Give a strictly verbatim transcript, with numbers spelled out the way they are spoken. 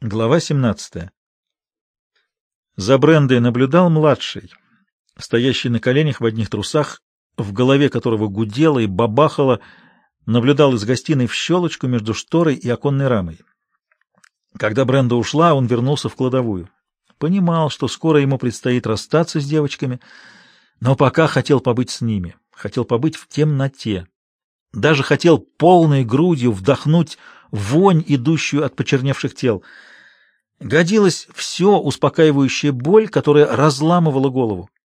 Глава семнадцатая. За Брендой наблюдал младший, стоящий на коленях в одних трусах, в голове которого гудело и бабахало, наблюдал из гостиной в щелочку между шторой и оконной рамой. Когда Бренда ушла, он вернулся в кладовую. Понимал, что скоро ему предстоит расстаться с девочками, но пока хотел побыть с ними, хотел побыть в темноте. Даже хотел полной грудью вдохнуть вонь, идущую от почерневших тел. Годилась все успокаивающая боль, которая разламывала голову.